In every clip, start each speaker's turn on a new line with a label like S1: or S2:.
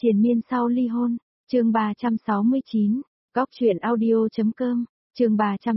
S1: Triền miên sau ly hôn, chương 369, góc truyện audio.com, chương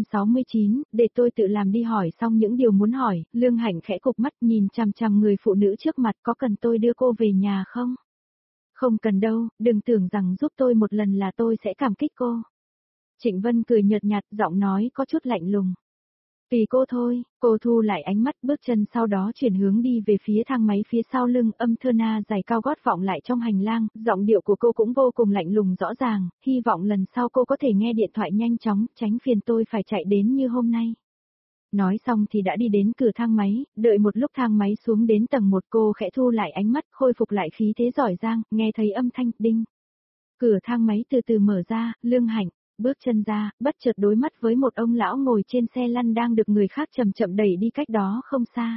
S1: 369, để tôi tự làm đi. Hỏi xong những điều muốn hỏi, Lương Hạnh khẽ cụp mắt nhìn chằm chằm người phụ nữ trước mặt. Có cần tôi đưa cô về nhà không? Không cần đâu, đừng tưởng rằng giúp tôi một lần là tôi sẽ cảm kích cô. Trịnh Vân cười nhợt nhạt, giọng nói có chút lạnh lùng. Vì cô thôi. Cô thu lại ánh mắt, bước chân sau đó chuyển hướng đi về phía thang máy phía sau lưng. Âm thơ na giày cao gót vọng lại trong hành lang, giọng điệu của cô cũng vô cùng lạnh lùng rõ ràng, hy vọng lần sau cô có thể nghe điện thoại nhanh chóng, tránh phiền tôi phải chạy đến như hôm nay. Nói xong thì đã đi đến cửa thang máy, đợi một lúc thang máy xuống đến tầng 1, cô khẽ thu lại ánh mắt, khôi phục lại khí thế giỏi giang, nghe thấy âm thanh đinh. Cửa thang máy từ từ mở ra, Lương Hạnh bước chân ra, bất chợt đối mắt với một ông lão ngồi trên xe lăn đang được người khác chậm chậm đẩy đi cách đó không xa.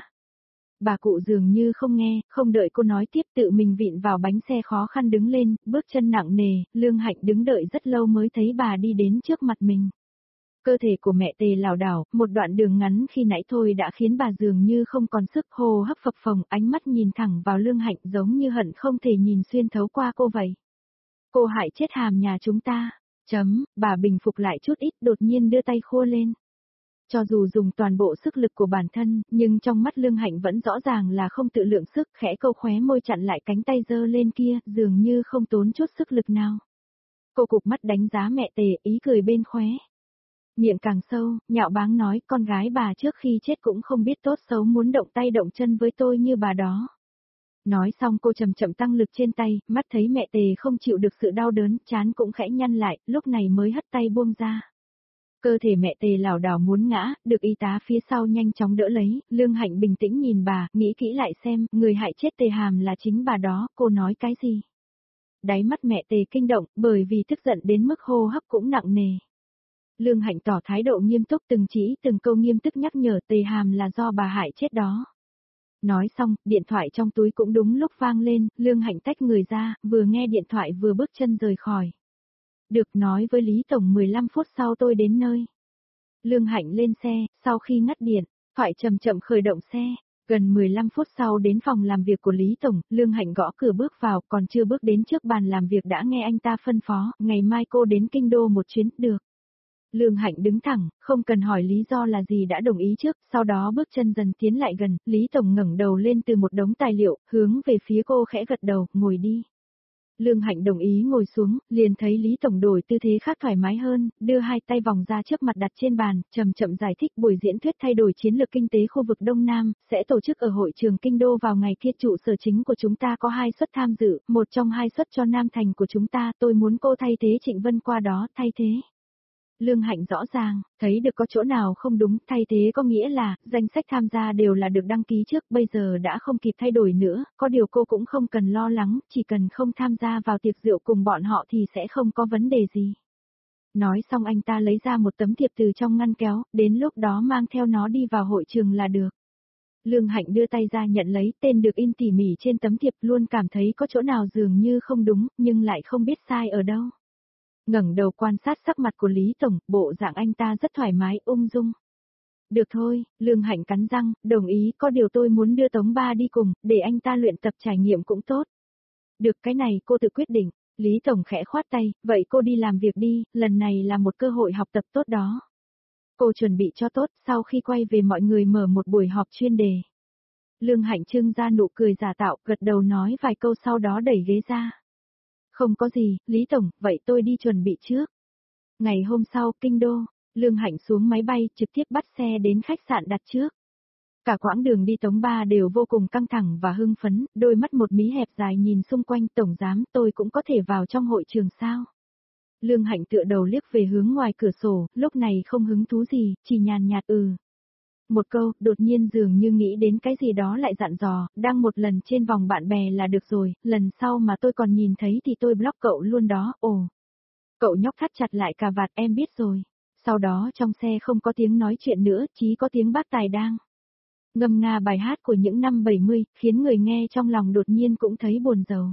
S1: Bà cụ dường như không nghe, không đợi cô nói tiếp, tự mình vịn vào bánh xe khó khăn đứng lên, bước chân nặng nề. Lương Hạnh đứng đợi rất lâu mới thấy bà đi đến trước mặt mình. Cơ thể của mẹ tề lảo đảo, một đoạn đường ngắn khi nãy thôi đã khiến bà dường như không còn sức, hô hấp phập phồng, ánh mắt nhìn thẳng vào Lương Hạnh giống như hận không thể nhìn xuyên thấu qua cô vậy. Cô hại chết Hàm nhà chúng ta. Bà bình phục lại chút ít, đột nhiên đưa tay khua lên. Cho dù dùng toàn bộ sức lực của bản thân, nhưng trong mắt Lương Hạnh vẫn rõ ràng là không tự lượng sức, khẽ câu khóe môi chặn lại cánh tay giơ lên kia, dường như không tốn chút sức lực nào. Cô cụp mắt đánh giá mẹ tề, ý cười bên khóe. Miệng càng sâu, nhạo báng nói, con gái bà trước khi chết cũng không biết tốt xấu muốn động tay động chân với tôi như bà đó. Nói xong cô chậm chậm tăng lực trên tay, mắt thấy mẹ tề không chịu được sự đau đớn, trán cũng khẽ nhăn lại, lúc này mới hất tay buông ra. Cơ thể mẹ tề lảo đảo muốn ngã, được y tá phía sau nhanh chóng đỡ lấy. Lương Hạnh bình tĩnh nhìn bà, nghĩ kỹ lại xem, người hại chết tề Hàm là chính bà đó, cô nói cái gì? Đáy mắt mẹ tề kinh động, bởi vì tức giận đến mức hô hấp cũng nặng nề. Lương Hạnh tỏ thái độ nghiêm túc, từng chỉ từng câu nghiêm túc nhắc nhở, tề Hàm là do bà hại chết đó. Nói xong, điện thoại trong túi cũng đúng lúc vang lên, Lương Hạnh tách người ra, vừa nghe điện thoại vừa bước chân rời khỏi. Được, nói với Lý Tổng 15 phút sau tôi đến nơi. Lương Hạnh lên xe, sau khi ngắt điện, thoại chậm chậm khởi động xe. Gần 15 phút sau đến phòng làm việc của Lý Tổng, Lương Hạnh gõ cửa bước vào, còn chưa bước đến trước bàn làm việc đã nghe anh ta phân phó, ngày mai cô đến Kinh Đô một chuyến, được. Lương Hạnh đứng thẳng, không cần hỏi lý do là gì đã đồng ý trước, sau đó bước chân dần tiến lại gần, Lý Tổng ngẩng đầu lên từ một đống tài liệu, hướng về phía cô khẽ gật đầu, ngồi đi. Lương Hạnh đồng ý ngồi xuống, liền thấy Lý Tổng đổi tư thế khác thoải mái hơn, đưa hai tay vòng ra trước mặt đặt trên bàn, chậm chậm giải thích buổi diễn thuyết thay đổi chiến lược kinh tế khu vực Đông Nam, sẽ tổ chức ở hội trường Kinh Đô vào ngày kia. Trụ sở chính của chúng ta có 2 suất tham dự, một trong 2 suất cho Nam Thành của chúng ta, tôi muốn cô thay thế Trịnh Vân qua đó, thay thế. Lương Hạnh rõ ràng, thấy được có chỗ nào không đúng, thay thế có nghĩa là, danh sách tham gia đều là được đăng ký trước, bây giờ đã không kịp thay đổi nữa, có điều cô cũng không cần lo lắng, chỉ cần không tham gia vào tiệc rượu cùng bọn họ thì sẽ không có vấn đề gì. Nói xong anh ta lấy ra một tấm thiệp từ trong ngăn kéo, đến lúc đó mang theo nó đi vào hội trường là được. Lương Hạnh đưa tay ra nhận lấy, tên được in tỉ mỉ trên tấm thiệp, luôn cảm thấy có chỗ nào dường như không đúng, nhưng lại không biết sai ở đâu. Ngẩng đầu quan sát sắc mặt của Lý Tổng, bộ dạng anh ta rất thoải mái, ung dung. Được thôi, Lương Hạnh cắn răng, đồng ý, có điều tôi muốn đưa Tống Ba đi cùng, để anh ta luyện tập trải nghiệm cũng tốt. Được, cái này cô tự quyết định. Lý Tổng khẽ khoát tay, vậy cô đi làm việc đi, lần này là một cơ hội học tập tốt đó. Cô chuẩn bị cho tốt, sau khi quay về mọi người mở một buổi họp chuyên đề. Lương Hạnh trưng ra nụ cười giả tạo, gật đầu nói vài câu sau đó đẩy ghế ra. Không có gì, Lý Tổng, vậy tôi đi chuẩn bị trước. Ngày hôm sau, Kinh Đô, Lương Hạnh xuống máy bay, trực tiếp bắt xe đến khách sạn đặt trước. Cả quãng đường đi Tống Ba đều vô cùng căng thẳng và hưng phấn, đôi mắt một mí hẹp dài nhìn xung quanh. Tổng giám, tôi cũng có thể vào trong hội trường sao? Lương Hạnh tựa đầu liếc về hướng ngoài cửa sổ, lúc này không hứng thú gì, chỉ nhàn nhạt một câu, đột nhiên dường như nghĩ đến cái gì đó lại dặn dò, đăng một lần trên vòng bạn bè là được rồi, lần sau mà tôi còn nhìn thấy thì tôi block cậu luôn đó. Ồ. Cậu nhóc thắt chặt lại cà vạt, em biết rồi. Sau đó trong xe không có tiếng nói chuyện nữa, chỉ có tiếng bác tài đang ngâm nga bài hát của những năm 70, khiến người nghe trong lòng đột nhiên cũng thấy buồn rầu.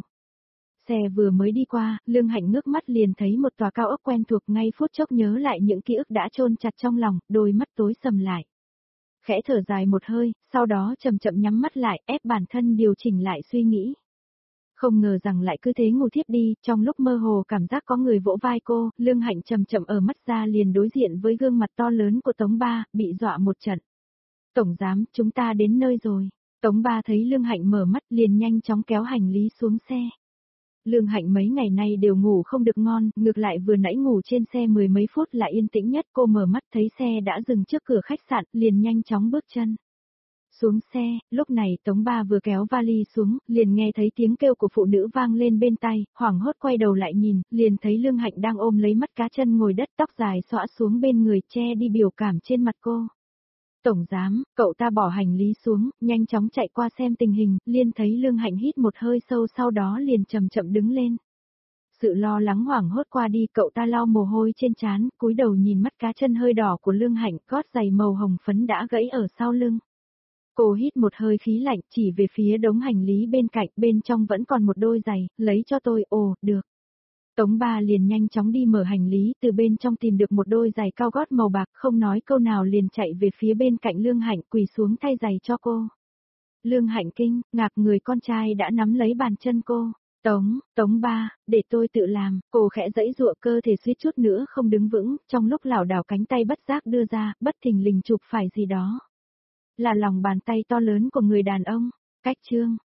S1: Xe vừa mới đi qua, Lương Hạnh ngước mắt liền thấy một tòa cao ốc quen thuộc, ngay phút chốc nhớ lại những ký ức đã chôn chặt trong lòng, đôi mắt tối sầm lại. Khẽ thở dài một hơi, sau đó chậm chậm nhắm mắt lại, ép bản thân điều chỉnh lại suy nghĩ. Không ngờ rằng lại cứ thế ngủ thiếp đi, trong lúc mơ hồ cảm giác có người vỗ vai cô, Lương Hạnh chậm chậm ở mắt ra liền đối diện với gương mặt to lớn của Tống Ba, bị dọa một trận. Tổng giám, chúng ta đến nơi rồi. Tống Ba thấy Lương Hạnh mở mắt liền nhanh chóng kéo hành lý xuống xe. Lương Hạnh mấy ngày nay đều ngủ không được ngon, ngược lại vừa nãy ngủ trên xe mười mấy phút là yên tĩnh nhất, cô mở mắt thấy xe đã dừng trước cửa khách sạn, liền nhanh chóng bước chân. Xuống xe, lúc này Tống Ba vừa kéo vali xuống, liền nghe thấy tiếng kêu của phụ nữ vang lên bên tai, hoảng hốt quay đầu lại nhìn, liền thấy Lương Hạnh đang ôm lấy mắt cá chân ngồi đất, tóc dài xõa xuống bên người che đi biểu cảm trên mặt cô. Tổng giám, cậu ta bỏ hành lý xuống, nhanh chóng chạy qua xem tình hình, liền thấy Lương Hạnh hít một hơi sâu sau đó liền chậm chậm đứng lên. Sự lo lắng hoảng hốt qua đi, cậu ta lau mồ hôi trên trán, cúi đầu nhìn mắt cá chân hơi đỏ của Lương Hạnh, gót giày màu hồng phấn đã gãy ở sau lưng. Cô hít một hơi khí lạnh, chỉ về phía đống hành lý bên cạnh, bên trong vẫn còn một đôi giày, lấy cho tôi, ồ, được. Tống Ba liền nhanh chóng đi mở hành lý, từ bên trong tìm được một đôi giày cao gót màu bạc, không nói câu nào liền chạy về phía bên cạnh Lương Hạnh, quỳ xuống thay giày cho cô. Lương Hạnh kinh, ngạc người con trai đã nắm lấy bàn chân cô. Tống Ba, để tôi tự làm, cô khẽ giãy giụa, cơ thể suýt chút nữa không đứng vững, trong lúc lảo đảo cánh tay bất giác đưa ra, bất thình lình chụp phải gì đó. Là lòng bàn tay to lớn của người đàn ông. Cách chương